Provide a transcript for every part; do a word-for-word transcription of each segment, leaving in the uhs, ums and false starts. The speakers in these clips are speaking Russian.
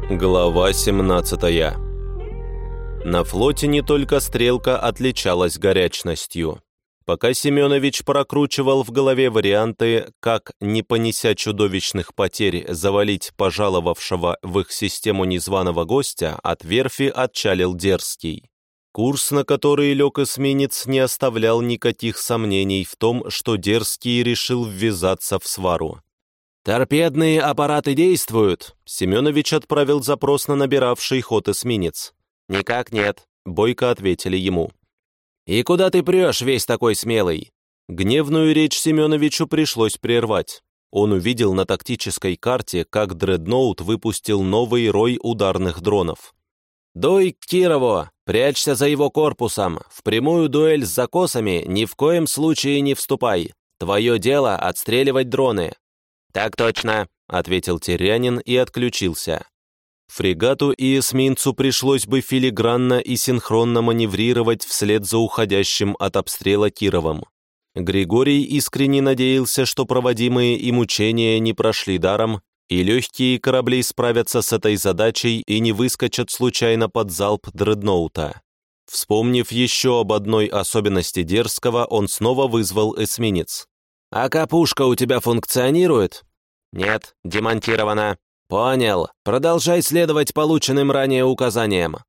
Глава семнадцатая. На флоте не только «Стрелка» отличалась горячностью. Пока Семенович прокручивал в голове варианты, как, не понеся чудовищных потерь, завалить пожаловавшего в их систему незваного гостя, от верфи отчалил Дерзкий. Курс, на который лег эсминец, не оставлял никаких сомнений в том, что Дерзкий решил ввязаться в свару. «Торпедные аппараты действуют?» Семенович отправил запрос на набиравший ход эсминец. «Никак нет», — бойко ответили ему. «И куда ты прешь, весь такой смелый?» Гневную речь Семеновичу пришлось прервать. Он увидел на тактической карте, как дредноут выпустил новый рой ударных дронов. «Дуй к Кирову! Прячься за его корпусом! В прямую дуэль с закосами ни в коем случае не вступай! Твое дело — отстреливать дроны!» «Так точно», — ответил Терянин и отключился. Фрегату и эсминцу пришлось бы филигранно и синхронно маневрировать вслед за уходящим от обстрела Кировом. Григорий искренне надеялся, что проводимые им учения не прошли даром, и легкие корабли справятся с этой задачей и не выскочат случайно под залп дредноута. Вспомнив еще об одной особенности Дерзкого, он снова вызвал эсминец. «А капушка у тебя функционирует?» «Нет, демонтирована». «Понял. Продолжай следовать полученным ранее указаниям».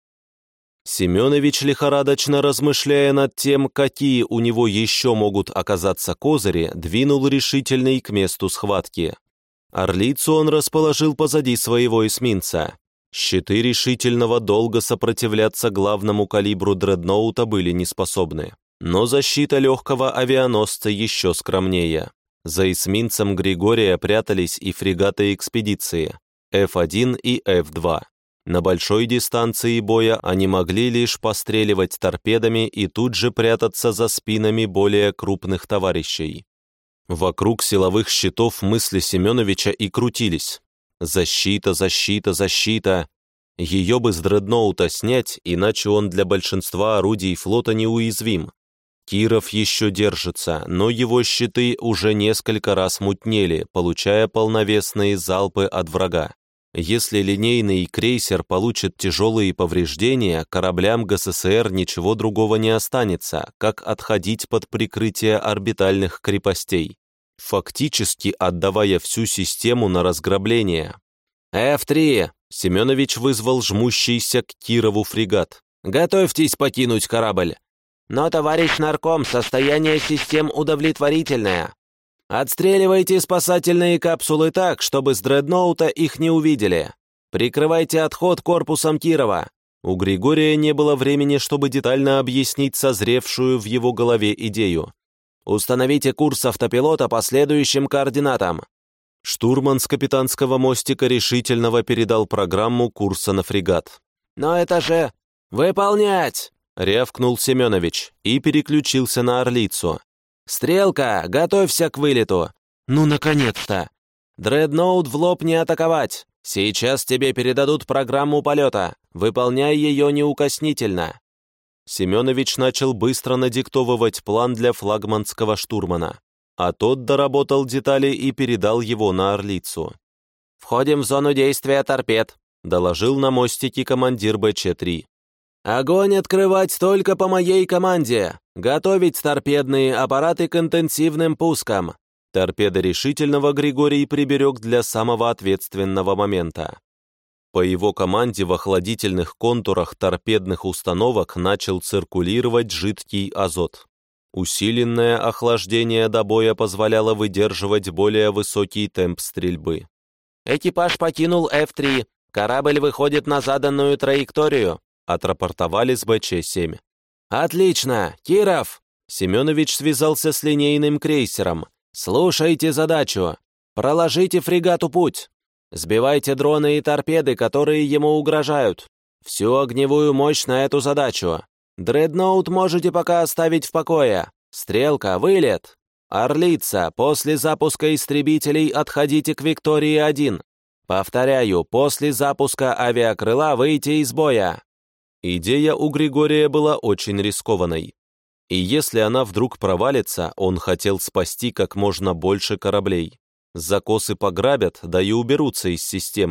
Семенович, лихорадочно размышляя над тем, какие у него еще могут оказаться козыри, двинул решительный к месту схватки. Орлицу он расположил позади своего эсминца. Щиты решительного долго сопротивляться главному калибру дредноута были неспособны. Но защита легкого авианосца еще скромнее. За эсминцем Григория прятались и фрегаты экспедиции эф один и эф два. На большой дистанции боя они могли лишь постреливать торпедами и тут же прятаться за спинами более крупных товарищей. Вокруг силовых щитов мысли Семеновича и крутились. Защита, защита, защита. Ее бы с дредноута снять, иначе он для большинства орудий флота неуязвим. Киров еще держится, но его щиты уже несколько раз мутнели, получая полновесные залпы от врага. Если линейный крейсер получит тяжелые повреждения, кораблям ГССР ничего другого не останется, как отходить под прикрытие орбитальных крепостей, фактически отдавая всю систему на разграбление. эф три! Семенович вызвал жмущийся к Кирову фрегат. «Готовьтесь покинуть корабль!» «Но, товарищ нарком, состояние систем удовлетворительное. Отстреливайте спасательные капсулы так, чтобы с дредноута их не увидели. Прикрывайте отход корпусом Кирова». У Григория не было времени, чтобы детально объяснить созревшую в его голове идею. «Установите курс автопилота по следующим координатам». Штурман с капитанского мостика решительного передал программу курса на фрегат. «Но это же... выполнять!» — рявкнул Семенович и переключился на Орлицу. «Стрелка, готовься к вылету!» «Ну, наконец-то!» «Дредноут в лоб не атаковать! Сейчас тебе передадут программу полета. Выполняй ее неукоснительно!» Семенович начал быстро надиктовывать план для флагманского штурмана, а тот доработал детали и передал его на Орлицу. «Входим в зону действия торпед», — доложил на мостике командир бэ че три. «Огонь открывать только по моей команде! Готовить торпедные аппараты к интенсивным пускам!» Торпеды решительного Григорий приберег для самого ответственного момента. По его команде в охладительных контурах торпедных установок начал циркулировать жидкий азот. Усиленное охлаждение до боя позволяло выдерживать более высокий темп стрельбы. «Экипаж покинул эф три. Корабль выходит на заданную траекторию», отрапортовали с бэ че семь. «Отлично! Киров!» Семенович связался с линейным крейсером. «Слушайте задачу. Проложите фрегату путь. Сбивайте дроны и торпеды, которые ему угрожают. Всю огневую мощь на эту задачу. Дредноут можете пока оставить в покое. Стрелка, вылет. Орлица, после запуска истребителей отходите к Виктории один. Повторяю, после запуска авиакрыла выйти из боя». Идея у Григория была очень рискованной. И если она вдруг провалится, он хотел спасти как можно больше кораблей. Закосы пограбят, да и уберутся из системы.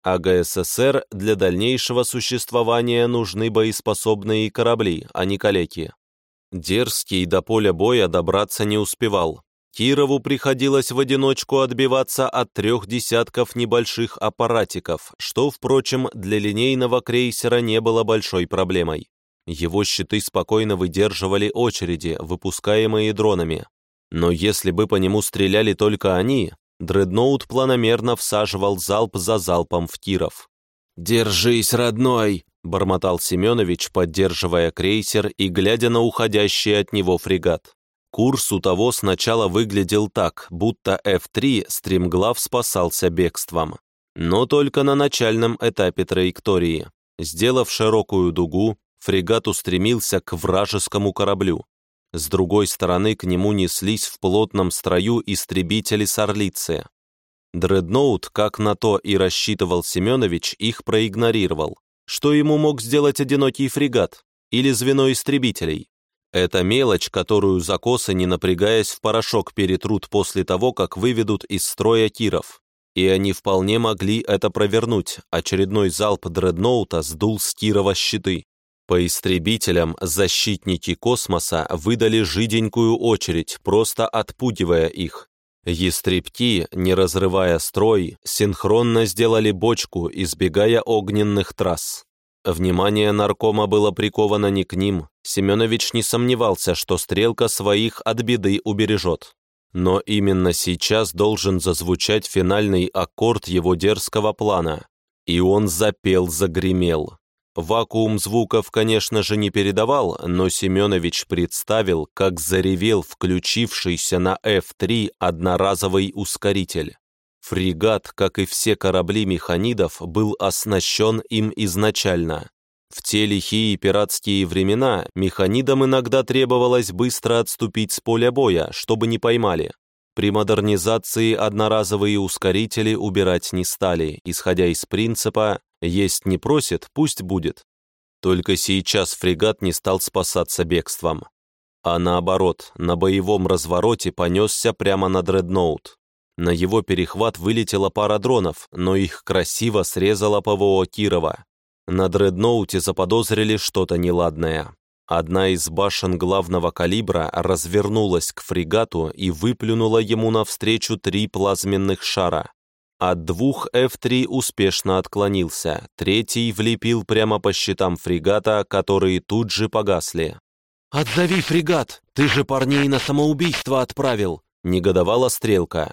а ГССР для дальнейшего существования нужны боеспособные корабли, а не калеки. Дерзкий до поля боя добраться не успевал. Кирову приходилось в одиночку отбиваться от трех десятков небольших аппаратиков, что, впрочем, для линейного крейсера не было большой проблемой. Его щиты спокойно выдерживали очереди, выпускаемые дронами. Но если бы по нему стреляли только они, дредноут планомерно всаживал залп за залпом в Киров. «Держись, родной!» — бормотал Семенович, поддерживая крейсер и глядя на уходящий от него фрегат. Курс у того сначала выглядел так, будто эф три стремглав спасался бегством. Но только на начальном этапе траектории. Сделав широкую дугу, фрегат устремился к вражескому кораблю. С другой стороны к нему неслись в плотном строю истребители с Орлицы. Дредноут, как на то и рассчитывал Семенович, их проигнорировал. Что ему мог сделать одинокий фрегат? Или звено истребителей? Это мелочь, которую закосы, не напрягаясь, в порошок перетрут после того, как выведут из строя Киров. И они вполне могли это провернуть. Очередной залп дредноута сдул с Кирова щиты. По истребителям защитники космоса выдали жиденькую очередь, просто отпугивая их. Ястребки, не разрывая строй, синхронно сделали бочку, избегая огненных трасс. Внимание наркома было приковано не к ним. Семенович не сомневался, что стрелка своих от беды убережет. Но именно сейчас должен зазвучать финальный аккорд его дерзкого плана. И он запел-загремел. Вакуум звуков, конечно же, не передавал, но Семенович представил, как заревел включившийся на эф три одноразовый ускоритель. Фрегат, как и все корабли механидов, был оснащен им изначально. В те лихие пиратские времена механидам иногда требовалось быстро отступить с поля боя, чтобы не поймали. При модернизации одноразовые ускорители убирать не стали, исходя из принципа «есть не просит, пусть будет». Только сейчас фрегат не стал спасаться бегством. А наоборот, на боевом развороте понесся прямо на дредноут. На его перехват вылетела пара дронов, но их красиво срезало ПВО Кирова. На дредноуте заподозрили что-то неладное. Одна из башен главного калибра развернулась к фрегату и выплюнула ему навстречу три плазменных шара. От двух эф три успешно отклонился, третий влепил прямо по щитам фрегата, которые тут же погасли. «Отзови фрегат! Ты же парней на самоубийство отправил!» — негодовала Стрелка.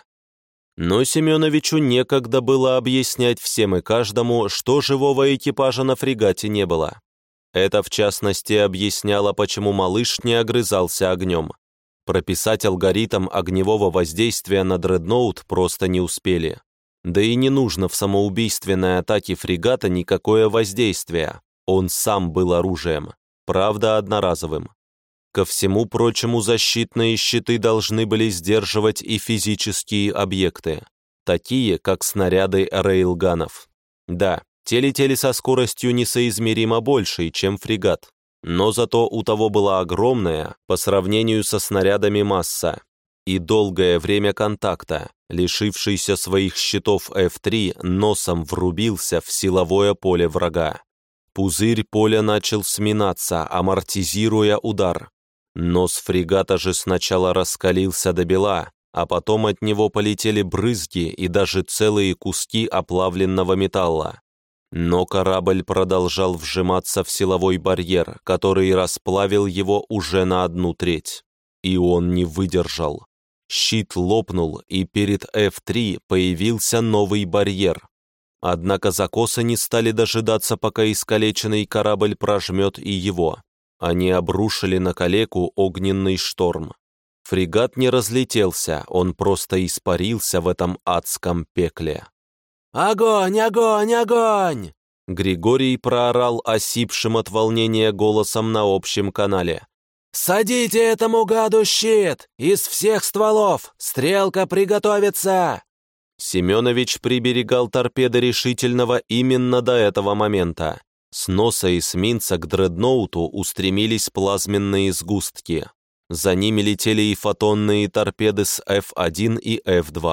Но Семеновичу некогда было объяснять всем и каждому, что живого экипажа на фрегате не было. Это, в частности, объясняло, почему малыш не огрызался огнем. Прописать алгоритм огневого воздействия на дредноут просто не успели. Да и не нужно в самоубийственной атаке фрегата никакое воздействие. Он сам был оружием, правда, одноразовым. Ко всему прочему, защитные щиты должны были сдерживать и физические объекты, такие, как снаряды рейлганов. Да, те летели со скоростью несоизмеримо большей, чем фрегат, но зато у того была огромная, по сравнению со снарядами, масса. И долгое время контакта, лишившийся своих щитов эф три, носом врубился в силовое поле врага. Пузырь поля начал сминаться, амортизируя удар. Нос фрегата же сначала раскалился до бела, а потом от него полетели брызги и даже целые куски оплавленного металла. Но корабль продолжал вжиматься в силовой барьер, который расплавил его уже на одну треть. И он не выдержал. Щит лопнул, и перед эф три появился новый барьер. Однако закосы не стали дожидаться, пока искалеченный корабль прожмет и его. Они обрушили на калеку огненный шторм. Фрегат не разлетелся, он просто испарился в этом адском пекле. «Огонь, огонь, огонь!» Григорий проорал осипшим от волнения голосом на общем канале. «Садите этому гаду щит! Из всех стволов! Стрелка приготовится!» Семенович приберегал торпеды решительного именно до этого момента. С носа эсминца к дредноуту устремились плазменные сгустки. За ними летели и фотонные торпеды с эф один и эф два.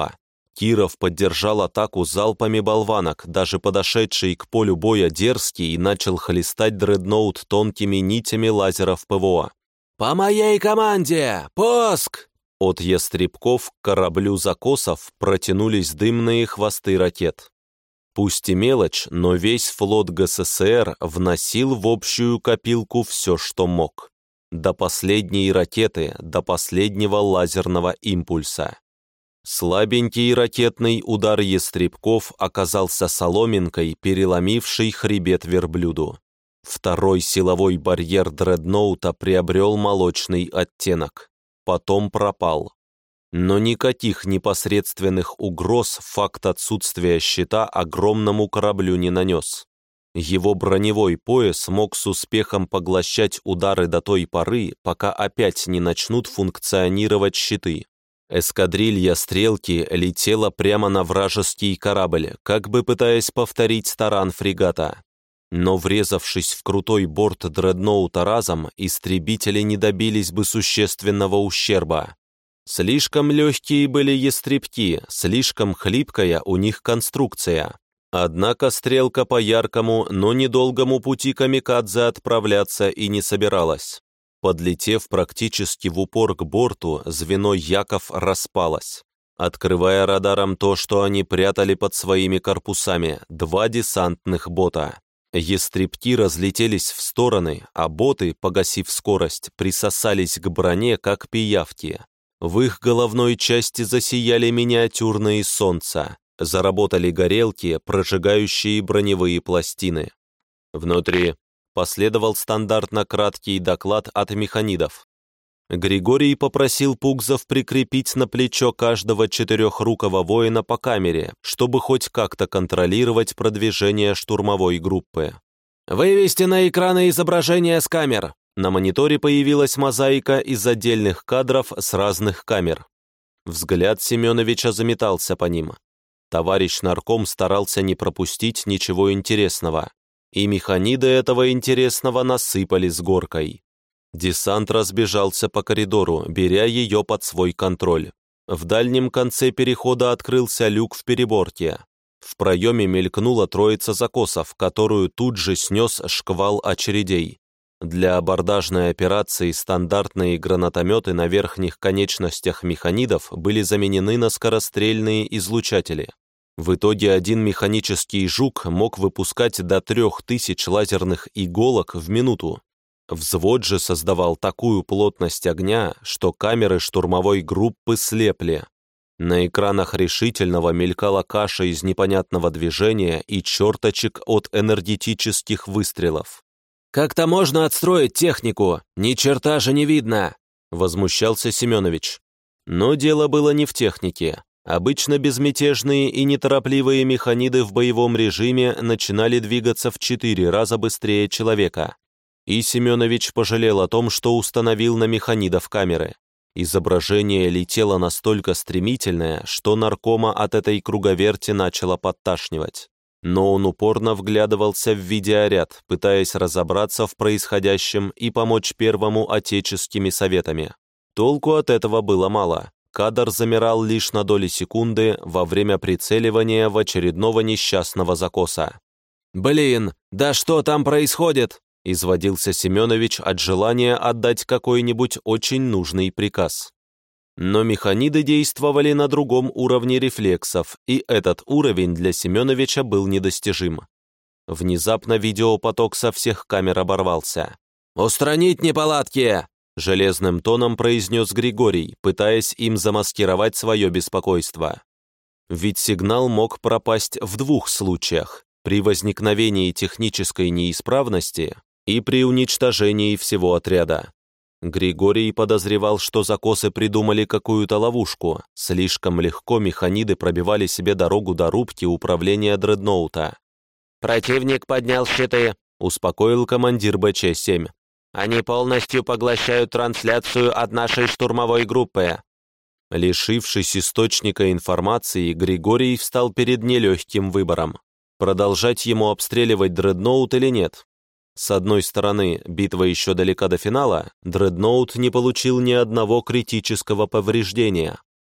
Киров поддержал атаку залпами болванок, даже подошедший к полю боя Дерзкий начал хлестать дредноут тонкими нитями лазеров ПВО. «По моей команде! Пуск!» От ястребков к кораблю закосов протянулись дымные хвосты ракет. Пусть и мелочь, но весь флот ГССР вносил в общую копилку все, что мог. До последней ракеты, до последнего лазерного импульса. Слабенький ракетный удар ястребков оказался соломинкой, переломившей хребет верблюду. Второй силовой барьер дредноута приобрел молочный оттенок. Потом пропал. Но никаких непосредственных угроз факт отсутствия щита огромному кораблю не нанес. Его броневой пояс мог с успехом поглощать удары до той поры, пока опять не начнут функционировать щиты. Эскадрилья «Стрелки» летела прямо на вражеский корабль, как бы пытаясь повторить таран фрегата. Но врезавшись в крутой борт дредноута разом, истребители не добились бы существенного ущерба. Слишком легкие были ястребки, слишком хлипкая у них конструкция. Однако «Стрелка» по яркому, но недолгому пути камикадзе отправляться и не собиралась. Подлетев практически в упор к борту, звено Яков распалось, открывая радаром то, что они прятали под своими корпусами, два десантных бота. Ястребки разлетелись в стороны, а боты, погасив скорость, присосались к броне, как пиявки. В их головной части засияли миниатюрные солнца, заработали горелки, прожигающие броневые пластины. Внутри последовал стандартно краткий доклад от механидов. Григорий попросил пугзов прикрепить на плечо каждого четырехрукого воина по камере, чтобы хоть как-то контролировать продвижение штурмовой группы. «Вывести на экраны изображения с камер!» На мониторе появилась мозаика из отдельных кадров с разных камер. Взгляд Семеновича заметался по ним. Товарищ нарком старался не пропустить ничего интересного. И механиды этого интересного насыпали с горкой. Десант разбежался по коридору, беря ее под свой контроль. В дальнем конце перехода открылся люк в переборке. В проеме мелькнула троица закосов, которую тут же снес шквал очередей. Для абордажной операции стандартные гранатометы на верхних конечностях механидов были заменены на скорострельные излучатели. В итоге один механический жук мог выпускать до трех тысяч лазерных иголок в минуту. Взвод же создавал такую плотность огня, что камеры штурмовой группы слепли. На экранах решительного мелькала каша из непонятного движения и черточек от энергетических выстрелов. «Как-то можно отстроить технику, ни черта же не видно!» — возмущался Семенович. Но дело было не в технике. Обычно безмятежные и неторопливые механиды в боевом режиме начинали двигаться в четыре раза быстрее человека. И Семенович пожалел о том, что установил на механидов камеры. Изображение летело настолько стремительное, что наркома от этой круговерти начало подташнивать. Но он упорно вглядывался в видеоряд, пытаясь разобраться в происходящем и помочь первому отеческими советами. Толку от этого было мало. Кадр замирал лишь на доли секунды во время прицеливания в очередного несчастного закоса. «Блин, да что там происходит?» — изводился Семенович от желания отдать какой-нибудь очень нужный приказ. Но механиды действовали на другом уровне рефлексов, и этот уровень для Семеновича был недостижим. Внезапно видеопоток со всех камер оборвался. «Устранить неполадки!» — железным тоном произнес Григорий, пытаясь им замаскировать свое беспокойство. Ведь сигнал мог пропасть в двух случаях: при возникновении технической неисправности и при уничтожении всего отряда. Григорий подозревал, что закосы придумали какую-то ловушку. Слишком легко механиды пробивали себе дорогу до рубки управления дредноута. «Противник поднял щиты», — успокоил командир Бэ Че семь. «Они полностью поглощают трансляцию от нашей штурмовой группы». Лишившись источника информации, Григорий встал перед нелегким выбором. Продолжать ему обстреливать дредноут или нет? С одной стороны, битва еще далека до финала, дредноут не получил ни одного критического повреждения.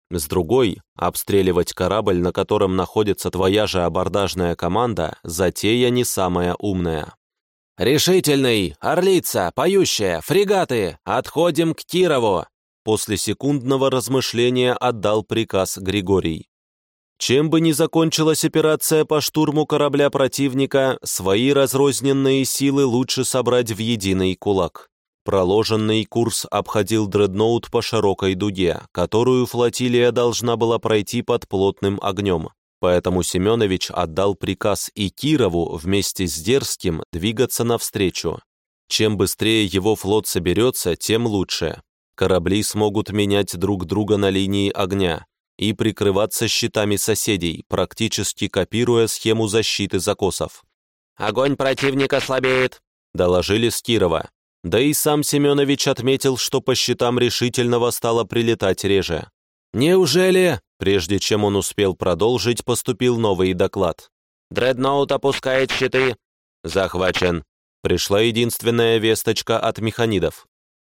С другой, обстреливать корабль, на котором находится твоя же абордажная команда, затея не самая умная. «Решительный! Орлица! Поющая! Фрегаты! Отходим к Кирову!» После секундного размышления отдал приказ Григорий. Чем бы ни закончилась операция по штурму корабля противника, свои разрозненные силы лучше собрать в единый кулак. Проложенный курс обходил дредноут по широкой дуге, которую флотилия должна была пройти под плотным огнем. Поэтому Семенович отдал приказ и Кирову вместе с Дерзким двигаться навстречу. Чем быстрее его флот соберется, тем лучше. Корабли смогут менять друг друга на линии огня и прикрываться щитами соседей, практически копируя схему защиты закосов. «Огонь противника слабеет», — доложили с Кирова. Да и сам Семенович отметил, что по щитам решительного стало прилетать реже. «Неужели?» Прежде чем он успел продолжить, поступил новый доклад. «Дредноут опускает щиты». «Захвачен». Пришла единственная весточка от механидов.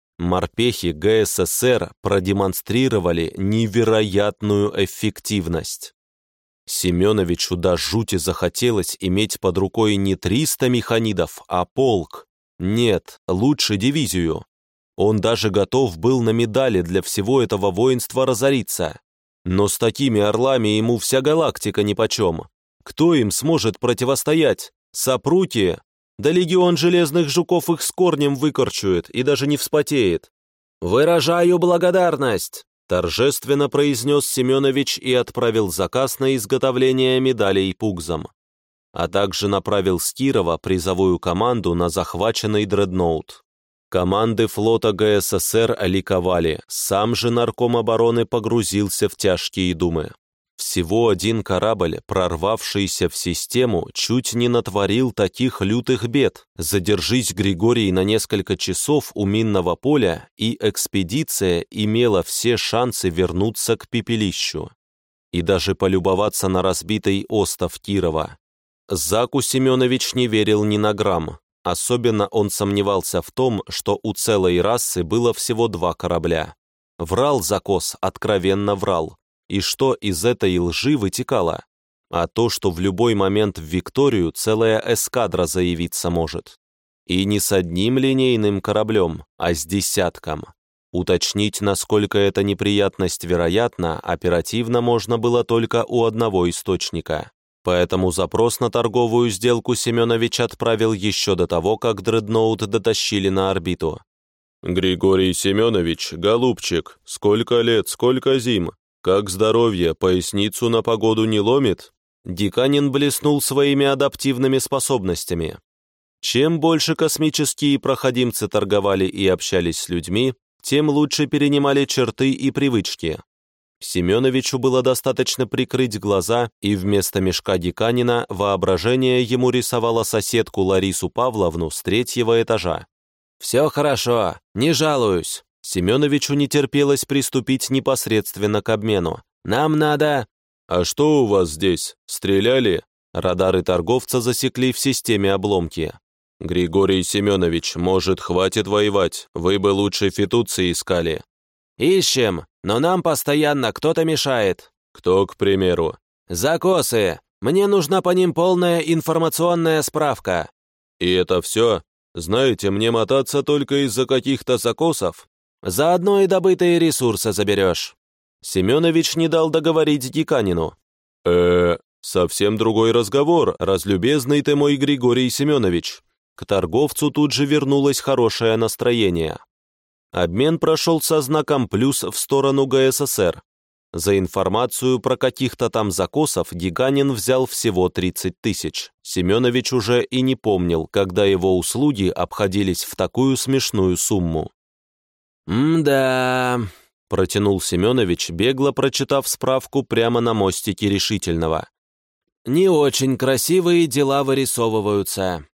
Морпехи ГССР продемонстрировали невероятную эффективность. Семеновичу до жути захотелось иметь под рукой не триста механидов, а полк. Нет, лучше дивизию. Он даже готов был на медали для всего этого воинства разориться. Но с такими орлами ему вся галактика нипочем. Кто им сможет противостоять? Сопруки? Да легион железных жуков их с корнем выкорчует и даже не вспотеет. «Выражаю благодарность!» торжественно произнес Семенович и отправил заказ на изготовление медалей пугзам. А также направил с Кирова призовую команду на захваченный дредноут. Команды флота ГССР ликовали, сам же нарком обороны погрузился в тяжкие думы. Всего один корабль, прорвавшийся в систему, чуть не натворил таких лютых бед. Задержись Григорий на несколько часов у минного поля, и экспедиция имела все шансы вернуться к пепелищу. И даже полюбоваться на разбитый остов Кирова. Заку Семенович не верил ни на грамм. Особенно он сомневался в том, что у целой расы было всего два корабля. Врал Закос, откровенно врал. И что из этой лжи вытекало? А то, что в любой момент в Викторию целая эскадра заявиться может. И не с одним линейным кораблем, а с десятком. Уточнить, насколько эта неприятность вероятна, оперативно можно было только у одного источника. Поэтому запрос на торговую сделку Семенович отправил еще до того, как дредноут дотащили на орбиту. «Григорий Семенович, голубчик, сколько лет, сколько зим? Как здоровье, поясницу на погоду не ломит?» Диканин блеснул своими адаптивными способностями. Чем больше космические проходимцы торговали и общались с людьми, тем лучше перенимали черты и привычки. Семеновичу было достаточно прикрыть глаза, и вместо мешка Диканина воображение ему рисовало соседку Ларису Павловну с третьего этажа. «Все хорошо, не жалуюсь». Семеновичу не терпелось приступить непосредственно к обмену. «Нам надо...» «А что у вас здесь? Стреляли?» Радары торговца засекли в системе обломки. «Григорий Семенович, может, хватит воевать? Вы бы лучше фитуции искали». «Ищем, но нам постоянно кто-то мешает». «Кто, к примеру?» «Закосы. Мне нужна по ним полная информационная справка». «И это все? Знаете, мне мотаться только из-за каких-то закосов?» «Заодно и добытые ресурсы заберешь». Семенович не дал договорить Диканину. э совсем другой разговор, разлюбезный ты мой Григорий Семенович». К торговцу тут же вернулось хорошее настроение. Обмен прошел со знаком плюс в сторону ГССР. За информацию про каких-то там закосов Диканин взял всего тридцать тысяч. Семенович уже и не помнил, когда его услуги обходились в такую смешную сумму. «М-да...» — протянул Семенович, бегло прочитав справку прямо на мостике решительного. «Не очень красивые дела вырисовываются.